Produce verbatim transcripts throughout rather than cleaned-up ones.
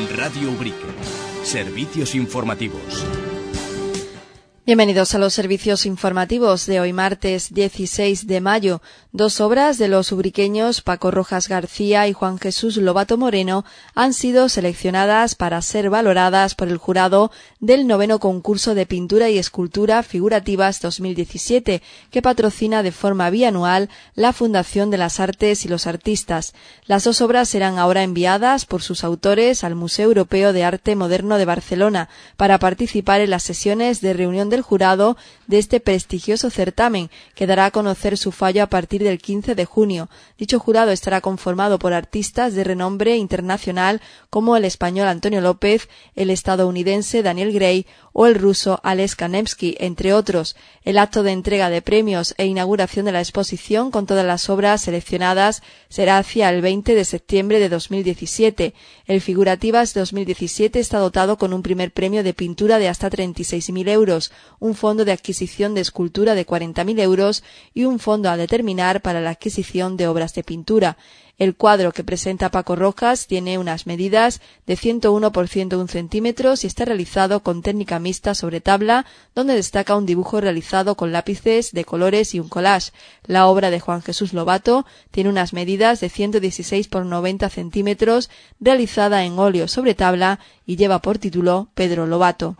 Radio Ubrique. Servicios informativos. Bienvenidos a los servicios informativos de hoy martes dieciséis de mayo. Dos obras de los ubriqueños Paco Rojas García y Juan Jesús Lobato Moreno han sido seleccionadas para ser valoradas por el jurado del noveno concurso de pintura y escultura figurativas dos mil diecisiete, que patrocina de forma bianual la Fundación de las Artes y los Artistas. Las dos obras serán ahora enviadas por sus autores al Museo Europeo de Arte Moderno de Barcelona para participar en las sesiones de reunión de el jurado de este prestigioso certamen, que dará a conocer su fallo a partir del quince de junio. Dicho jurado estará conformado por artistas de renombre internacional como el español Antonio López, el estadounidense Daniel Gray o el ruso Alex Kanevsky, entre otros. El acto de entrega de premios e inauguración de la exposición con todas las obras seleccionadas será hacia el veinte de septiembre de dos mil diecisiete. El Figurativas dos mil diecisiete está dotado con un primer premio de pintura de hasta treinta y seis mil euros, un fondo de adquisición de escultura de cuarenta mil euros y un fondo a determinar para la adquisición de obras de pintura. El cuadro que presenta Paco Rojas tiene unas medidas de ciento uno por ciento uno centímetros y está realizado con técnica mixta sobre tabla, donde destaca un dibujo realizado con lápices de colores y un collage. La obra de Juan Jesús Lobato tiene unas medidas de ciento dieciséis por noventa centímetros, realizada en óleo sobre tabla y lleva por título Pedro Lobato.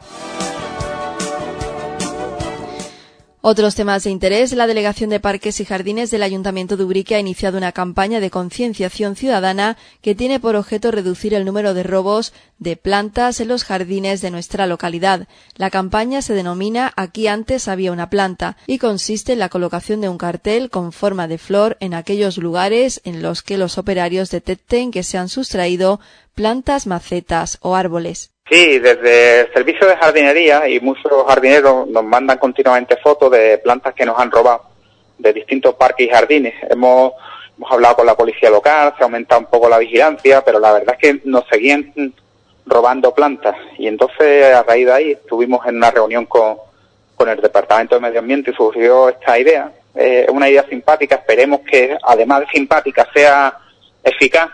Otros temas de interés. La Delegación de Parques y Jardines del Ayuntamiento de Ubrique ha iniciado una campaña de concienciación ciudadana que tiene por objeto reducir el número de robos de plantas en los jardines de nuestra localidad. La campaña se denomina Aquí antes había una planta y consiste en la colocación de un cartel con forma de flor en aquellos lugares en los que los operarios detecten que se han sustraído plantas, macetas o árboles. Sí, desde el servicio de jardinería y muchos jardineros nos mandan continuamente fotos de plantas que nos han robado de distintos parques y jardines. Hemos, hemos hablado con la policía local, se ha aumentado un poco la vigilancia, pero la verdad es que nos seguían robando plantas. Y entonces, a raíz de ahí, estuvimos en una reunión con, con el Departamento de Medio Ambiente y surgió esta idea. Es eh, una idea simpática, esperemos que, además de simpática, sea eficaz.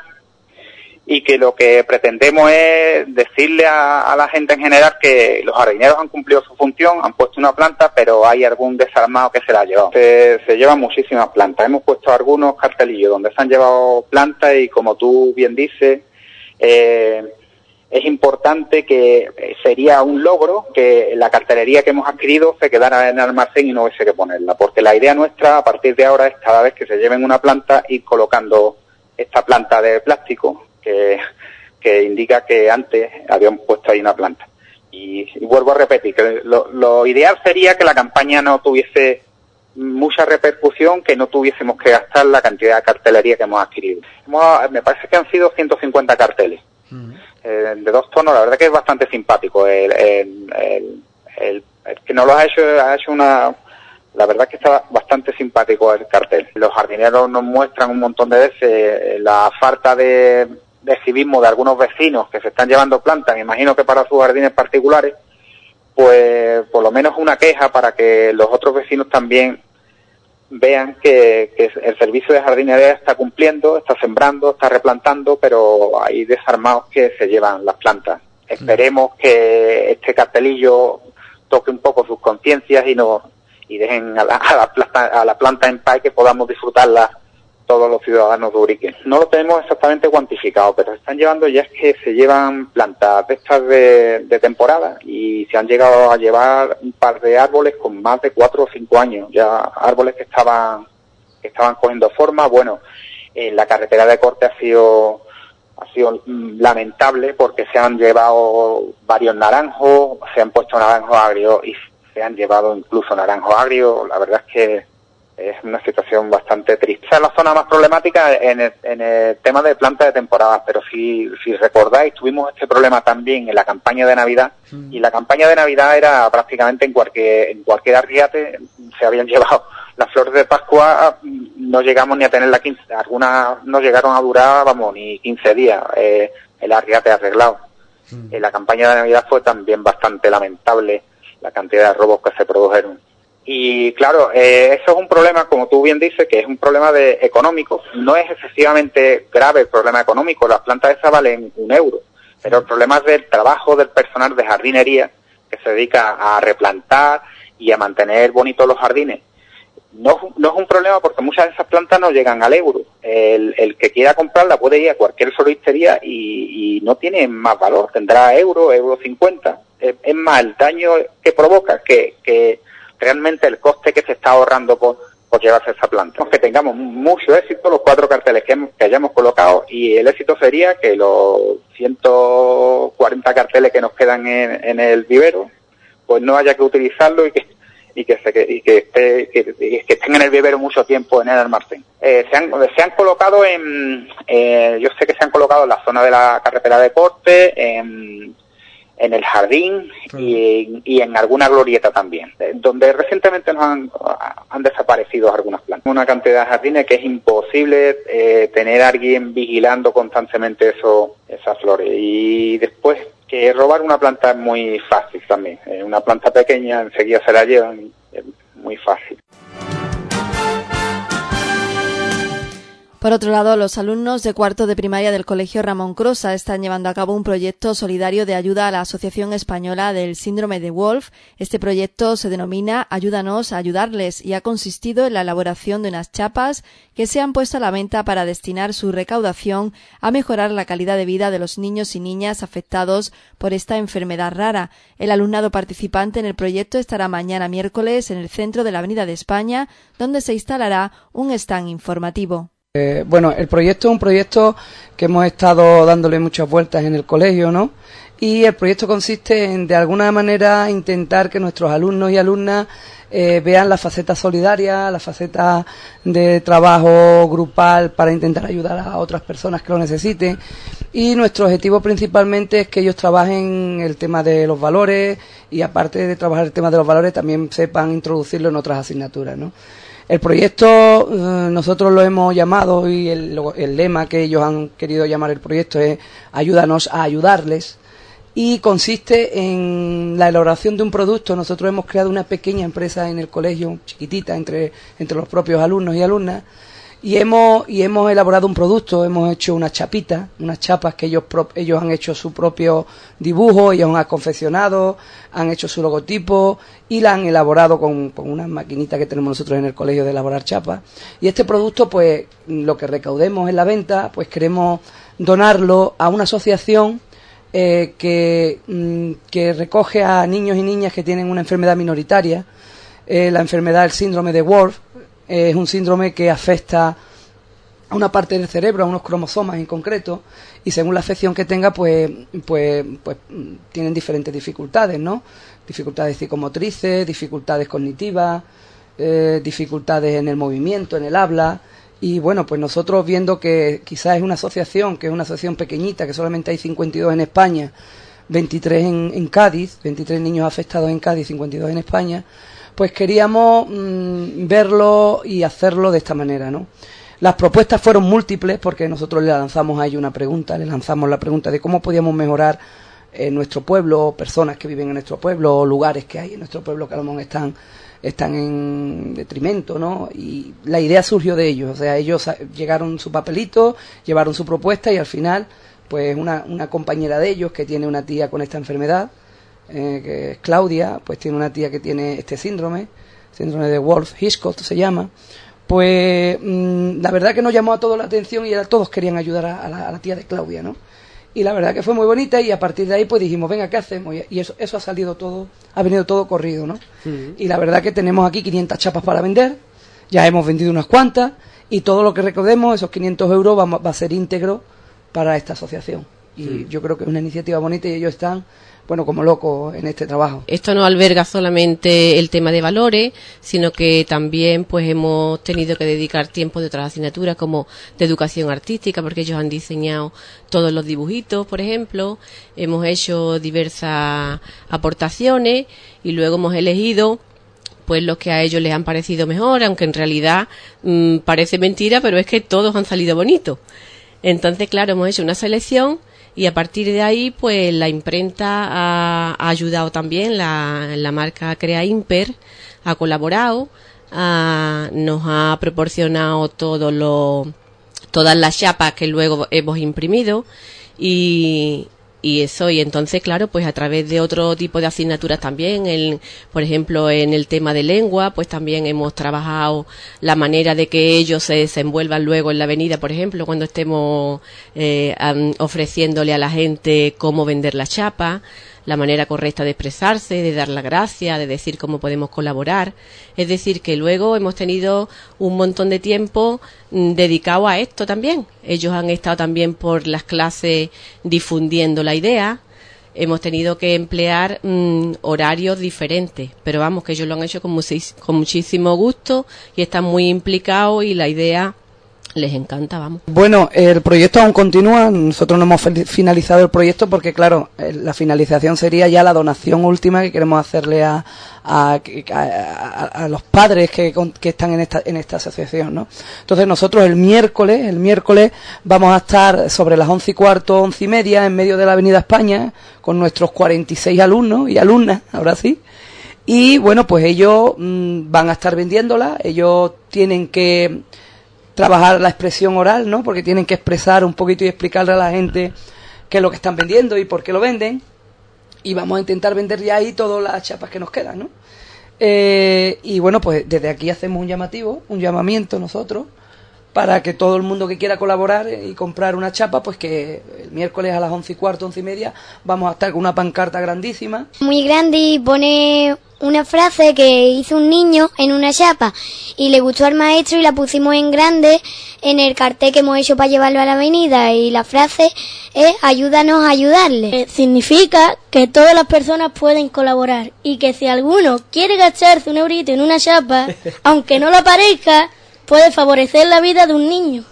Y que lo que pretendemos es decirle a, a la gente en general que los jardineros han cumplido su función, han puesto una planta, pero hay algún desarmado que se la ha llevado. Se, se llevan muchísimas plantas. Hemos puesto algunos cartelillos donde se han llevado plantas y, como tú bien dices, eh, es importante que sería un logro que la cartelería que hemos adquirido se quedara en el almacén y no hubiese que ponerla. Porque la idea nuestra, a partir de ahora, es cada vez que se lleven una planta ir colocando esta planta de plástico, Que, que indica que antes habían puesto ahí una planta. Y, y vuelvo a repetir, que lo, lo ideal sería que la campaña no tuviese mucha repercusión, que no tuviésemos que gastar la cantidad de cartelería que hemos adquirido. Hemos, me parece que han sido ciento cincuenta carteles, uh-huh. eh, de dos tonos. La verdad que es bastante simpático. El, el, el, el, el que nos lo ha hecho, ha hecho una... La verdad que está bastante simpático el cartel. Los jardineros nos muestran un montón de veces la falta de... de civismo de algunos vecinos que se están llevando plantas, me imagino que para sus jardines particulares, pues por lo menos una queja para que los otros vecinos también vean que, que el servicio de jardinería está cumpliendo, está sembrando, está replantando, pero hay desarmados que se llevan las plantas. Esperemos que este cartelillo toque un poco sus conciencias y no y dejen a la, a la planta, a la planta en paz, que podamos disfrutarla todos los ciudadanos de Ubrique. No lo tenemos exactamente cuantificado, pero se están llevando, ya es que se llevan plantas de estas de, de temporada y se han llegado a llevar un par de árboles con más de cuatro o cinco años, ya árboles que estaban que estaban cogiendo forma. Bueno, eh, la carretera de corte ha sido ha sido lamentable porque se han llevado varios naranjos, se han puesto naranjos agrios y se han llevado incluso naranjos agrios. La verdad es que es una situación bastante triste. Esa es la zona más problemática en el, en el tema de plantas de temporada, pero si, si recordáis, tuvimos este problema también en la campaña de Navidad, mm. y la campaña de Navidad era prácticamente en cualquier, en cualquier arriate se habían llevado las flores de Pascua, no llegamos ni a tener la quince, algunas no llegaron a durar, vamos, ni quince días, eh, el arriate arreglado. Mm. En la campaña de Navidad fue también bastante lamentable la cantidad de robos que se produjeron. Y claro, eh, eso es un problema, como tú bien dices, que es un problema de económico. No es excesivamente grave el problema económico. Las plantas esas valen un euro. Pero el problema es del trabajo del personal de jardinería que se dedica a replantar y a mantener bonitos los jardines. No, no es un problema porque muchas de esas plantas no llegan al euro. El, el que quiera comprarla puede ir a cualquier floristería y, y no tiene más valor. Tendrá euro, euro cincuenta. Es, es más el daño que provoca que, que realmente el coste que se está ahorrando por, por llevarse esa planta. Que tengamos mucho éxito los cuatro carteles que, hemos, que hayamos colocado, y el éxito sería que los ciento cuarenta carteles que nos quedan en, en el vivero, pues no haya que utilizarlo y que y que se y que, esté, que, que estén en el vivero mucho tiempo en el almacén. Eh, se han se han colocado en eh, yo sé que se han colocado en la zona de la carretera de corte, en, en el jardín y, y en alguna glorieta también, donde recientemente nos han, han desaparecido algunas plantas. Una cantidad de jardines que es imposible eh, tener a alguien vigilando constantemente eso, esas flores. Y después, que robar una planta es muy fácil también. Eh, una planta pequeña enseguida se la llevan, es muy fácil. Por otro lado, los alumnos de cuarto de primaria del Colegio Ramón Crosa están llevando a cabo un proyecto solidario de ayuda a la Asociación Española del Síndrome de Wolf. Este proyecto se denomina Ayúdanos a ayudarles y ha consistido en la elaboración de unas chapas que se han puesto a la venta para destinar su recaudación a mejorar la calidad de vida de los niños y niñas afectados por esta enfermedad rara. El alumnado participante en el proyecto estará mañana miércoles en el centro de la Avenida de España, donde se instalará un stand informativo. Eh, bueno, el proyecto es un proyecto que hemos estado dándole muchas vueltas en el colegio, ¿no? Y el proyecto consiste en, de alguna manera, intentar que nuestros alumnos y alumnas eh, vean la faceta solidaria, la faceta de trabajo grupal para intentar ayudar a otras personas que lo necesiten. Y nuestro objetivo principalmente es que ellos trabajen el tema de los valores y, aparte de trabajar el tema de los valores, también sepan introducirlo en otras asignaturas, ¿no? El proyecto eh, nosotros lo hemos llamado, y el, el lema que ellos han querido llamar el proyecto es Ayúdanos a ayudarles, y consiste en la elaboración de un producto. Nosotros hemos creado una pequeña empresa en el colegio, chiquitita, entre, entre los propios alumnos y alumnas, y hemos y hemos elaborado un producto. Hemos hecho unas chapitas, unas chapas que ellos ellos han hecho su propio dibujo, ellos han confeccionado, han hecho su logotipo y la han elaborado con, con unas maquinitas que tenemos nosotros en el colegio de elaborar chapas. Y este producto, pues lo que recaudemos en la venta, pues queremos donarlo a una asociación eh, que, mm, que recoge a niños y niñas que tienen una enfermedad minoritaria, eh, la enfermedad del síndrome de Wolf. Es un síndrome que afecta a una parte del cerebro, a unos cromosomas en concreto, y según la afección que tenga, pues, pues, pues tienen diferentes dificultades, ¿no? Dificultades psicomotrices, dificultades cognitivas, eh, dificultades en el movimiento, en el habla. Y bueno, pues nosotros, viendo que quizás es una asociación, que es una asociación pequeñita, que solamente hay cincuenta y dos en España, veintitrés en, en Cádiz, veintitrés niños afectados en Cádiz, cincuenta y dos en España, pues queríamos mmm, verlo y hacerlo de esta manera, ¿no? Las propuestas fueron múltiples, porque nosotros le lanzamos a ellos una pregunta, le lanzamos la pregunta de cómo podíamos mejorar en nuestro pueblo, personas que viven en nuestro pueblo, o lugares que hay en nuestro pueblo que a lo mejor están, están en detrimento, ¿no? Y la idea surgió de ellos. O sea, ellos llegaron su papelito, llevaron su propuesta, y al final, pues una, una compañera de ellos que tiene una tía con esta enfermedad, Eh, que es Claudia, pues tiene una tía que tiene este síndrome, síndrome de Wolff-Hitchcock se llama. Pues mmm, la verdad que nos llamó a todos la atención, y era, todos querían ayudar a, a, la, a la tía de Claudia, ¿no? Y la verdad que fue muy bonita, y a partir de ahí pues dijimos, venga, ¿qué hacemos? Y eso, eso ha salido todo, ha venido todo corrido, ¿no? Uh-huh. Y la verdad que tenemos aquí quinientas chapas para vender, ya hemos vendido unas cuantas, y todo lo que recaudemos, esos quinientos euros, va, va a ser íntegro para esta asociación. Y uh-huh. yo creo que es una iniciativa bonita, y ellos están, bueno, como locos en este trabajo. Esto no alberga solamente el tema de valores, sino que también pues hemos tenido que dedicar tiempo de otras asignaturas, como de educación artística, porque ellos han diseñado todos los dibujitos, por ejemplo. Hemos hecho diversas aportaciones, y luego hemos elegido pues los que a ellos les han parecido mejor, aunque en realidad mmm, parece mentira, pero es que todos han salido bonitos. Entonces, claro, hemos hecho una selección, y a partir de ahí, pues la imprenta ha, ha ayudado también, la, la marca Crea Imper ha colaborado, ha, nos ha proporcionado todo lo, todas las chapas que luego hemos imprimido, y, y eso, y entonces, claro, pues a través de otro tipo de asignaturas también, el, por ejemplo, en el tema de lengua, pues también hemos trabajado la manera de que ellos se desenvuelvan luego en la avenida, por ejemplo, cuando estemos eh, ofreciéndole a la gente cómo vender la chapa, la manera correcta de expresarse, de dar la gracia, de decir cómo podemos colaborar. Es decir, que luego hemos tenido un montón de tiempo mm, dedicado a esto también. Ellos han estado también por las clases difundiendo la idea. Hemos tenido que emplear mmm, horarios diferentes, pero vamos, que ellos lo han hecho con, muchis- con muchísimo gusto y están muy implicados y la idea les encanta, vamos. Bueno, el proyecto aún continúa, nosotros no hemos finalizado el proyecto porque, claro, la finalización sería ya la donación última que queremos hacerle a, a, a, a los padres que, que están en esta, en esta asociación, ¿no? Entonces nosotros el miércoles, el miércoles vamos a estar sobre las once y cuarto, once y media, en medio de la Avenida España, con nuestros cuarenta y seis alumnos y alumnas, ahora sí. Y bueno, pues ellos mmm, van a estar vendiéndola, ellos tienen que trabajar la expresión oral, ¿no? Porque tienen que expresar un poquito y explicarle a la gente qué es lo que están vendiendo y por qué lo venden. Y vamos a intentar vender ya ahí todas las chapas que nos quedan, ¿no? Eh, y bueno, pues desde aquí hacemos un llamativo, un llamamiento nosotros, para que todo el mundo que quiera colaborar y comprar una chapa, pues que el miércoles a las once y cuarto, once y media, vamos a estar con una pancarta grandísima. Muy grande, y pone una frase que hizo un niño en una chapa y le gustó al maestro y la pusimos en grande en el cartel que hemos hecho para llevarlo a la avenida, y la frase es ayúdanos a ayudarle. Eh, significa que todas las personas pueden colaborar y que si alguno quiere gastarse un eurito en una chapa, aunque no lo parezca, puede favorecer la vida de un niño.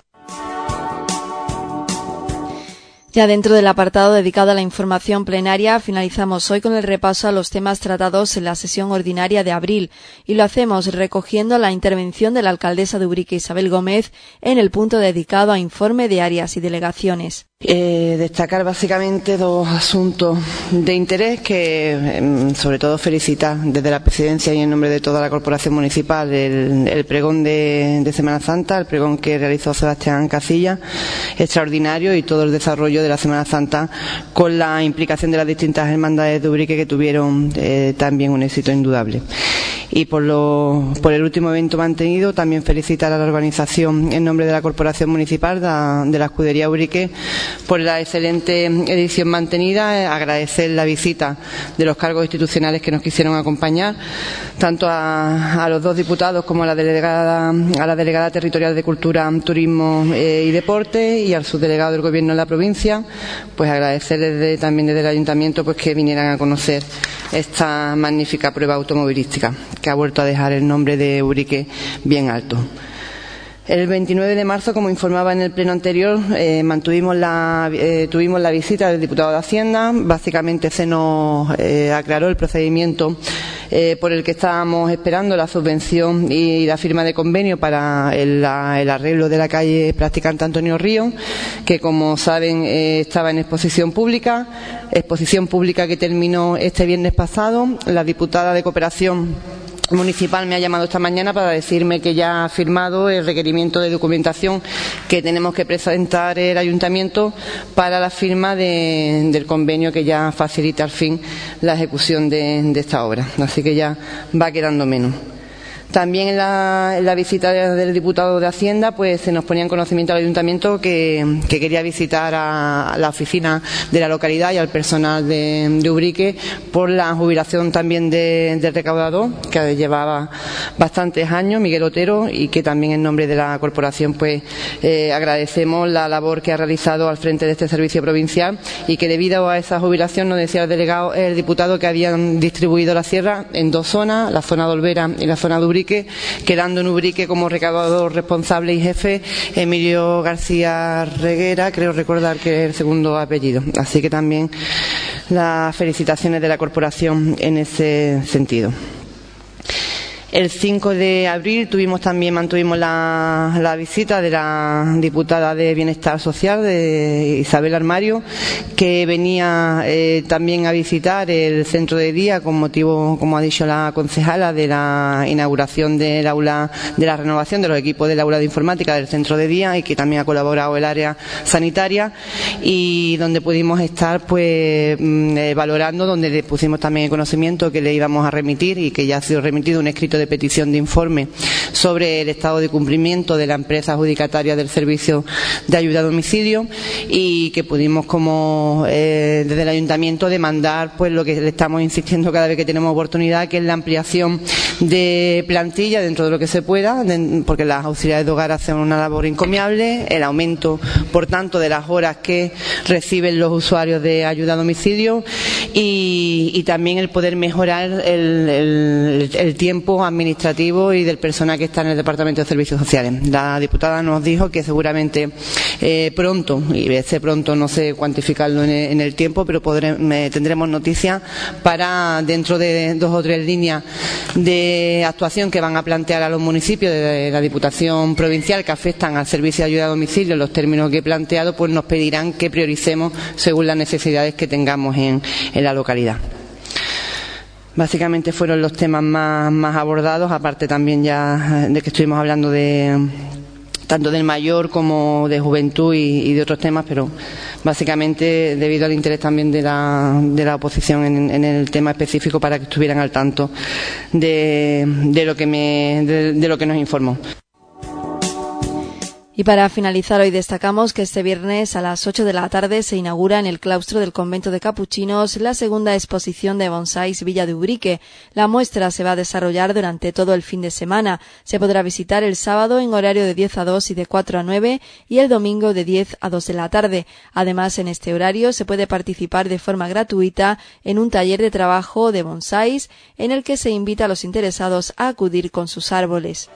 Ya dentro del apartado dedicado a la información plenaria, finalizamos hoy con el repaso a los temas tratados en la sesión ordinaria de abril, y lo hacemos recogiendo la intervención de la alcaldesa de Ubrique, Isabel Gómez, en el punto dedicado a informe de áreas y delegaciones. Eh, destacar básicamente dos asuntos de interés que, eh, sobre todo, felicitar desde la presidencia y en nombre de toda la corporación municipal el, el pregón de, de Semana Santa, el pregón que realizó Sebastián Casilla, extraordinario, y todo el desarrollo de la Semana Santa con la implicación de las distintas hermandades de Ubrique, que tuvieron eh, también un éxito indudable. Y por, lo, por el último evento mantenido, también felicitar a la organización en nombre de la corporación municipal de, de la escudería Ubrique por la excelente edición mantenida. Agradecer la visita de los cargos institucionales que nos quisieron acompañar, tanto a, a los dos diputados como a la delegada a la delegada territorial de Cultura, Turismo eh, y Deporte, y al subdelegado del Gobierno de la provincia. Pues agradecer desde, también desde el Ayuntamiento, pues que vinieran a conocer esta magnífica prueba automovilística que ha vuelto a dejar el nombre de Ubrique bien alto. El veintinueve de marzo, como informaba en el pleno anterior, eh, mantuvimos la, eh, tuvimos la visita del diputado de Hacienda. Básicamente se nos eh, aclaró el procedimiento eh, por el que estábamos esperando la subvención y la firma de convenio para el, la, el arreglo de la calle Practicante Antonio Río, que, como saben, eh, estaba en exposición pública, exposición pública que terminó este viernes pasado. La diputada de Cooperación Municipal me ha llamado esta mañana para decirme que ya ha firmado el requerimiento de documentación que tenemos que presentar el Ayuntamiento para la firma de, del convenio que ya facilita al fin la ejecución de, de esta obra. Así que ya va quedando menos. También en la, en la visita del diputado de Hacienda, pues se nos ponía en conocimiento al Ayuntamiento que, que quería visitar a la oficina de la localidad y al personal de, de Ubrique por la jubilación también de, del recaudador, que llevaba bastantes años, Miguel Otero, y que también en nombre de la corporación pues eh, agradecemos la labor que ha realizado al frente de este servicio provincial, y que debido a esa jubilación, nos decía el delegado, el diputado, que habían distribuido la sierra en dos zonas, la zona de Olvera y la zona de Ubrique, quedando en Ubrique como recaudador responsable y jefe Emilio García Reguera, creo recordar que es el segundo apellido. Así que también las felicitaciones de la corporación en ese sentido. El cinco de abril tuvimos también, mantuvimos la, la visita de la diputada de Bienestar Social, de Isabel Armario, que venía eh, también a visitar el centro de día con motivo, como ha dicho la concejala, de la inauguración del aula, de la renovación de los equipos del aula de informática del centro de día, y que también ha colaborado el área sanitaria, y donde pudimos estar pues eh, valorando, donde le pusimos también el conocimiento que le íbamos a remitir y que ya ha sido remitido un escrito de petición de informe sobre el estado de cumplimiento de la empresa adjudicataria del servicio de ayuda a domicilio, y que pudimos como eh, desde el ayuntamiento demandar pues lo que le estamos insistiendo cada vez que tenemos oportunidad, que es la ampliación de plantilla dentro de lo que se pueda, de, porque las auxiliares de hogar hacen una labor encomiable, el aumento por tanto de las horas que reciben los usuarios de ayuda a domicilio, y, y también el poder mejorar el, el, el tiempo administrativo y del personal que está en el Departamento de Servicios Sociales. La diputada nos dijo que seguramente eh, pronto, y ese pronto no sé cuantificarlo en el, en el tiempo, pero podré, me, tendremos noticias para dentro de dos o tres líneas de actuación que van a plantear a los municipios de la Diputación Provincial que afectan al servicio de ayuda a domicilio. Los términos que he planteado pues nos pedirán que prioricemos según las necesidades que tengamos en, en la localidad. Básicamente fueron los temas más, más abordados, aparte también ya de que estuvimos hablando de tanto del mayor como de juventud y, y de otros temas, pero básicamente debido al interés también de la, de la oposición en, en el tema específico, para que estuvieran al tanto de, de lo que me, de, de lo que nos informó. Y para finalizar, hoy destacamos que este viernes a las ocho de la tarde se inaugura en el claustro del convento de Capuchinos la segunda exposición de bonsáis Villa de Ubrique. La muestra se va a desarrollar durante todo el fin de semana. Se podrá visitar el sábado en horario de diez a dos y de cuatro a nueve, y el domingo de diez a dos de la tarde. Además, en este horario se puede participar de forma gratuita en un taller de trabajo de bonsáis en el que se invita a los interesados a acudir con sus árboles.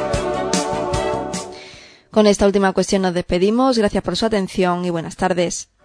Con esta última cuestión nos despedimos. Gracias por su atención y buenas tardes.